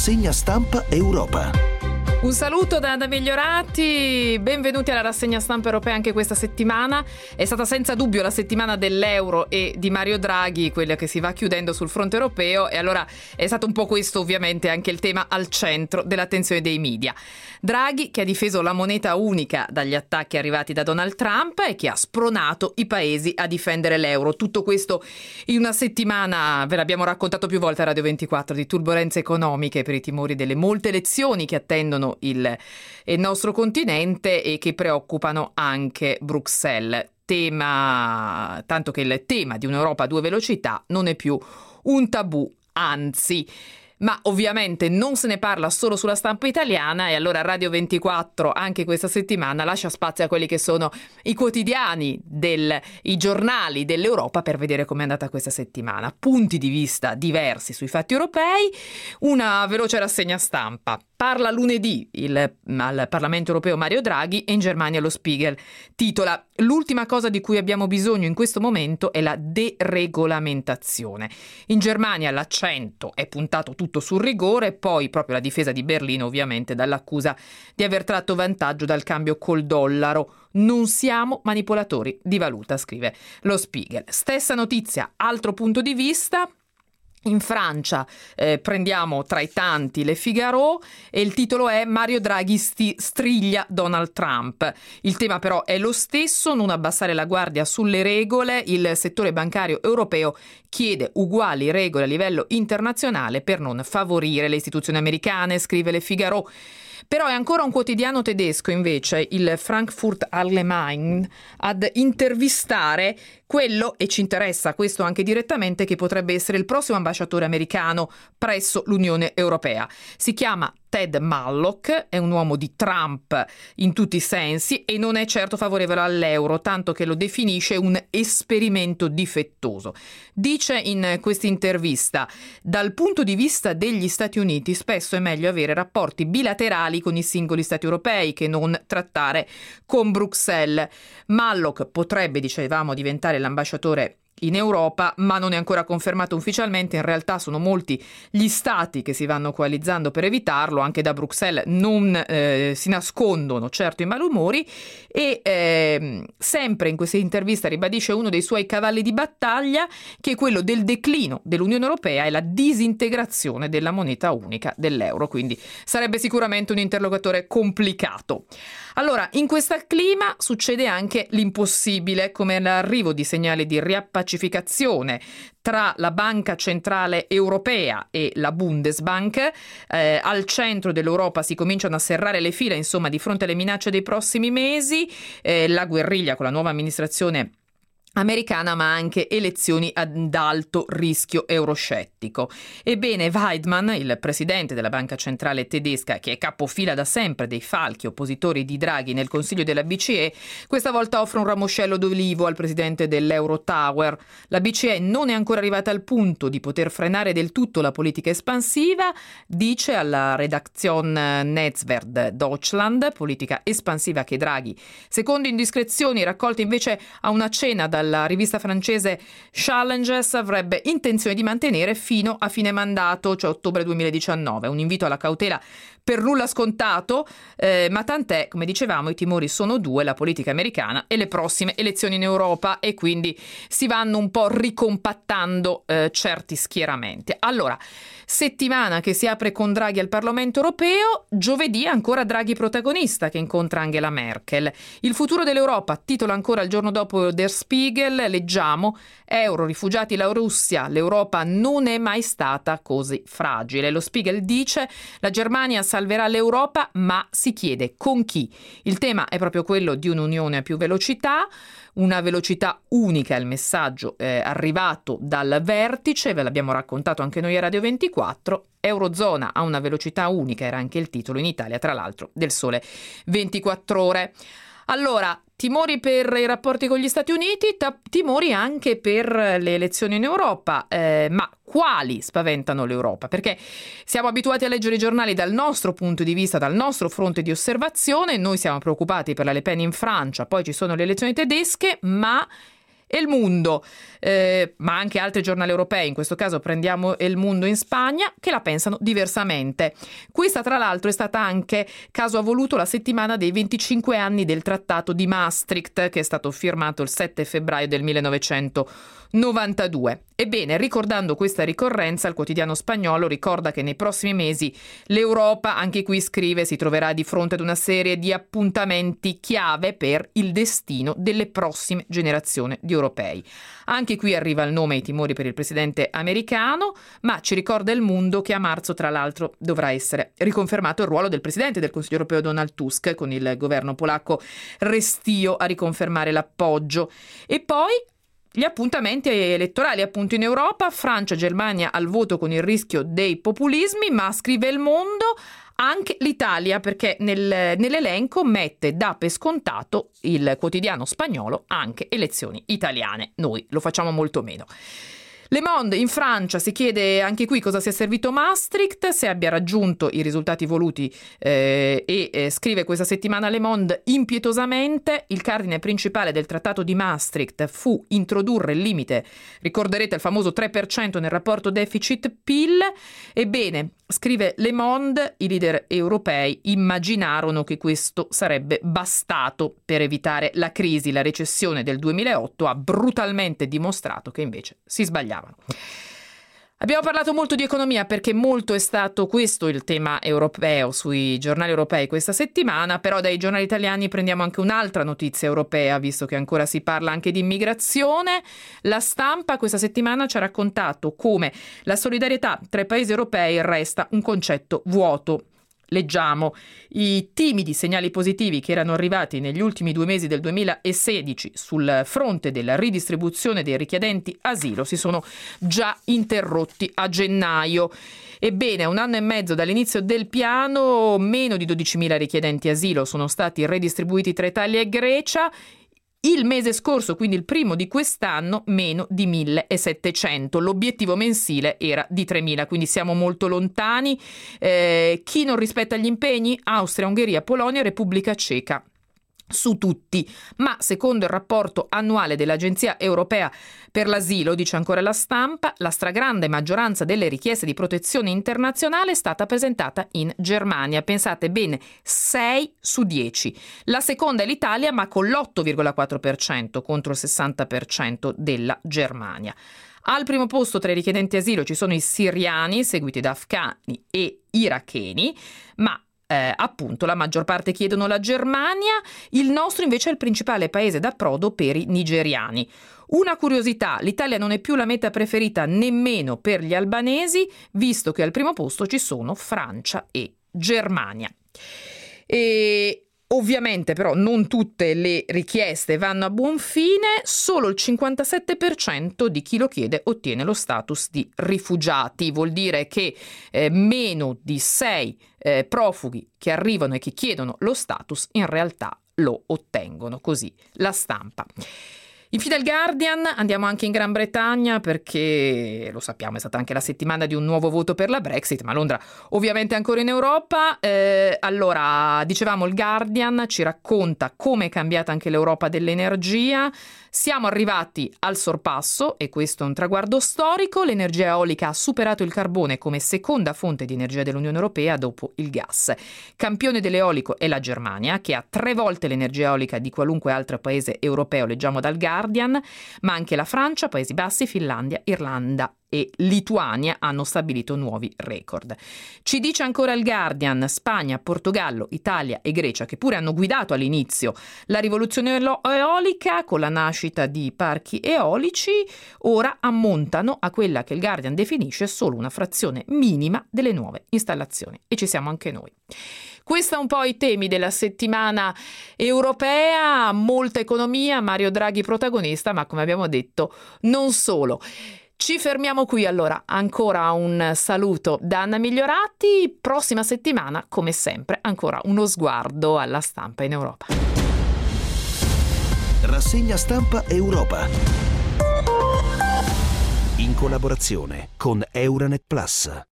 Rassegna stampa Europa. Un saluto da Anna Migliorati, benvenuti alla rassegna stampa europea anche questa settimana. È stata senza dubbio la settimana dell'euro e di Mario Draghi, quella che si va chiudendo sul fronte europeo, e allora è stato un po' questo ovviamente anche il tema al centro dell'attenzione dei media. Draghi che ha difeso la moneta unica dagli attacchi arrivati da Donald Trump e che ha spronato i paesi a difendere l'euro. Tutto questo in una settimana, ve l'abbiamo raccontato più volte a Radio 24, di turbolenze economiche per i timori delle molte elezioni che attendono il nostro continente e che preoccupano anche Bruxelles. Tanto che il tema di un'Europa a due velocità non è più un tabù, anzi. Ma ovviamente non se ne parla solo sulla stampa italiana, e allora Radio 24 anche questa settimana lascia spazio a quelli che sono i quotidiani, i giornali dell'Europa, per vedere com'è andata questa settimana. Punti di vista diversi sui fatti europei, una veloce rassegna stampa. Parla lunedì al Parlamento europeo Mario Draghi, e in Germania lo Spiegel titola: l'ultima cosa di cui abbiamo bisogno in questo momento è la deregolamentazione. In Germania l'accento è puntato tutto sul rigore, poi proprio la difesa di Berlino ovviamente dall'accusa di aver tratto vantaggio dal cambio col dollaro. Non siamo manipolatori di valuta, scrive lo Spiegel. Stessa notizia, altro punto di vista. In Francia prendiamo tra i tanti Le Figaro, e il titolo è: Mario Draghi striglia Donald Trump. Il tema però è lo stesso: non abbassare la guardia sulle regole. Il settore bancario europeo chiede uguali regole a livello internazionale per non favorire le istituzioni americane, scrive Le Figaro. Però è ancora un quotidiano tedesco, invece, il Frankfurt Allgemeine, ad intervistare quello, e ci interessa questo anche direttamente, che potrebbe essere il prossimo ambasciatore americano presso l'Unione Europea. Si chiama Ted Malloch, è un uomo di Trump in tutti i sensi e non è certo favorevole all'euro, tanto che lo definisce un esperimento difettoso. Dice in questa intervista: dal punto di vista degli Stati Uniti spesso è meglio avere rapporti bilaterali con i singoli Stati europei che non trattare con Bruxelles. Malloch potrebbe, dicevamo, diventare l'ambasciatore in Europa, ma non è ancora confermato ufficialmente. In realtà sono molti gli stati che si vanno coalizzando per evitarlo. Anche da Bruxelles non si nascondono certo i malumori, e sempre in questa intervista ribadisce uno dei suoi cavalli di battaglia, che è quello del declino dell'Unione Europea e la disintegrazione della moneta unica dell'euro, quindi sarebbe sicuramente un interlocutore complicato. Allora, in questo clima succede anche l'impossibile, come l'arrivo di segnali di riappacificazione tra la Banca Centrale Europea e la Bundesbank. Al centro dell'Europa si cominciano a serrare le fila, insomma, di fronte alle minacce dei prossimi mesi, la guerriglia con la nuova amministrazione americana, ma anche elezioni ad alto rischio euroscettico. Ebbene, Weidmann, il presidente della Banca Centrale tedesca, che è capofila da sempre dei falchi oppositori di Draghi nel Consiglio della BCE, questa volta offre un ramoscello d'olivo al presidente dell'Eurotower. La BCE non è ancora arrivata al punto di poter frenare del tutto la politica espansiva, dice alla Redaktion Netzwerk Deutschland, politica espansiva che Draghi, secondo indiscrezioni raccolte invece a una cena dalla rivista francese Challenges, avrebbe intenzione di mantenere fino a fine mandato, cioè ottobre 2019. Un invito alla cautela per nulla scontato, ma tant'è, come dicevamo, i timori sono due: la politica americana e le prossime elezioni in Europa, e quindi si vanno un po' ricompattando certi schieramenti. Allora, settimana che si apre con Draghi al Parlamento europeo. Giovedì ancora Draghi protagonista, che incontra Angela Merkel. Il futuro dell'Europa, titola ancora il giorno dopo Der Spiegel, leggiamo: euro, rifugiati, la Russia, l'Europa non è mai stata così fragile. Lo Spiegel dice: la Germania salverà l'Europa, ma si chiede con chi. Il tema è proprio quello di un'unione a più velocità. Una velocità unica è il messaggio arrivato dal vertice, ve l'abbiamo raccontato anche noi a Radio 24. Eurozona a una velocità unica era anche il titolo in Italia, tra l'altro, del Sole 24 Ore. Allora, timori per i rapporti con gli Stati Uniti, timori anche per le elezioni in Europa, ma quali spaventano l'Europa? Perché siamo abituati a leggere i giornali dal nostro punto di vista, dal nostro fronte di osservazione. Noi siamo preoccupati per la Le Pen in Francia, poi ci sono le elezioni tedesche, ma El Mundo, ma anche altri giornali europei, in questo caso prendiamo El Mundo in Spagna, che la pensano diversamente. Questa tra l'altro è stata anche, caso ha voluto, la settimana dei 25 anni del Trattato di Maastricht, che è stato firmato il 7 febbraio del 1992. Ebbene, ricordando questa ricorrenza, il quotidiano spagnolo ricorda che nei prossimi mesi l'Europa, anche qui scrive, si troverà di fronte ad una serie di appuntamenti chiave per il destino delle prossime generazioni di europei. Anche qui arriva il nome e i timori per il presidente americano, ma ci ricorda Il Mundo che a marzo, tra l'altro, dovrà essere riconfermato il ruolo del presidente del Consiglio europeo Donald Tusk, con il governo polacco restio a riconfermare l'appoggio. E poi gli appuntamenti elettorali appunto in Europa, Francia e Germania al voto con il rischio dei populismi, ma scrive Il Mondo anche l'Italia, perché nell'elenco mette da per scontato il quotidiano spagnolo anche elezioni italiane. Noi lo facciamo molto meno. Le Monde in Francia si chiede anche qui cosa sia servito Maastricht, se abbia raggiunto i risultati voluti e scrive questa settimana Le Monde impietosamente il cardine principale del trattato di Maastricht fu introdurre il limite, ricorderete il famoso 3% nel rapporto deficit-PIL. Ebbene, scrive Le Monde, i leader europei immaginarono che questo sarebbe bastato per evitare la crisi. La recessione del 2008 ha brutalmente dimostrato che invece si sbagliavano. Abbiamo parlato molto di economia perché molto è stato questo il tema europeo sui giornali europei questa settimana, però dai giornali italiani prendiamo anche un'altra notizia europea, visto che ancora si parla anche di immigrazione. La Stampa questa settimana ci ha raccontato come la solidarietà tra i paesi europei resta un concetto vuoto. Leggiamo: i timidi segnali positivi che erano arrivati negli ultimi 2 mesi del 2016 sul fronte della ridistribuzione dei richiedenti asilo si sono già interrotti a gennaio. Ebbene, a 1 anno e mezzo dall'inizio del piano, meno di 12.000 richiedenti asilo sono stati redistribuiti tra Italia e Grecia. Il mese scorso, quindi il primo di quest'anno, meno di 1.700. L'obiettivo mensile era di 3.000, quindi siamo molto lontani. Chi non rispetta gli impegni? Austria, Ungheria, Polonia, Repubblica Ceca. Su tutti, ma secondo il rapporto annuale dell'Agenzia Europea per l'Asilo, dice ancora La Stampa, la stragrande maggioranza delle richieste di protezione internazionale è stata presentata in Germania. Pensate bene, 6 su 10. La seconda è l'Italia, ma con l'8,4% contro il 60% della Germania. Al primo posto tra i richiedenti asilo ci sono i siriani, seguiti da afghani e iracheni, ma appunto la maggior parte chiedono la Germania. Il nostro invece è il principale paese d'approdo per i nigeriani. Una curiosità: l'Italia non è più la meta preferita nemmeno per gli albanesi, visto che al primo posto ci sono Francia e Germania. E ovviamente però non tutte le richieste vanno a buon fine, solo il 57% di chi lo chiede ottiene lo status di rifugiati. Vuol dire che meno di 6 profughi che arrivano e che chiedono lo status in realtà lo ottengono, così La Stampa. Infine il Guardian, andiamo anche in Gran Bretagna perché, lo sappiamo, è stata anche la settimana di un nuovo voto per la Brexit, ma Londra ovviamente è ancora in Europa. Allora, dicevamo, il Guardian ci racconta come è cambiata anche l'Europa dell'energia. Siamo arrivati al sorpasso e questo è un traguardo storico. L'energia eolica ha superato il carbone come seconda fonte di energia dell'Unione Europea dopo il gas. Campione dell'eolico è la Germania, che ha 3 volte l'energia eolica di qualunque altro paese europeo, leggiamo dal Guardian, ma anche la Francia, Paesi Bassi, Finlandia, Irlanda e Lituania hanno stabilito nuovi record. Ci dice ancora il Guardian: Spagna, Portogallo, Italia e Grecia, che pure hanno guidato all'inizio la rivoluzione eolica con la nascita di parchi eolici, ora ammontano a quella che il Guardian definisce solo una frazione minima delle nuove installazioni. E ci siamo anche noi. Questi un po' i temi della settimana europea, molta economia, Mario Draghi protagonista, ma come abbiamo detto non solo. Ci fermiamo qui allora, ancora un saluto da Anna Migliorati, prossima settimana come sempre ancora uno sguardo alla stampa in Europa. Rassegna stampa Europa, in collaborazione con Euranet Plus.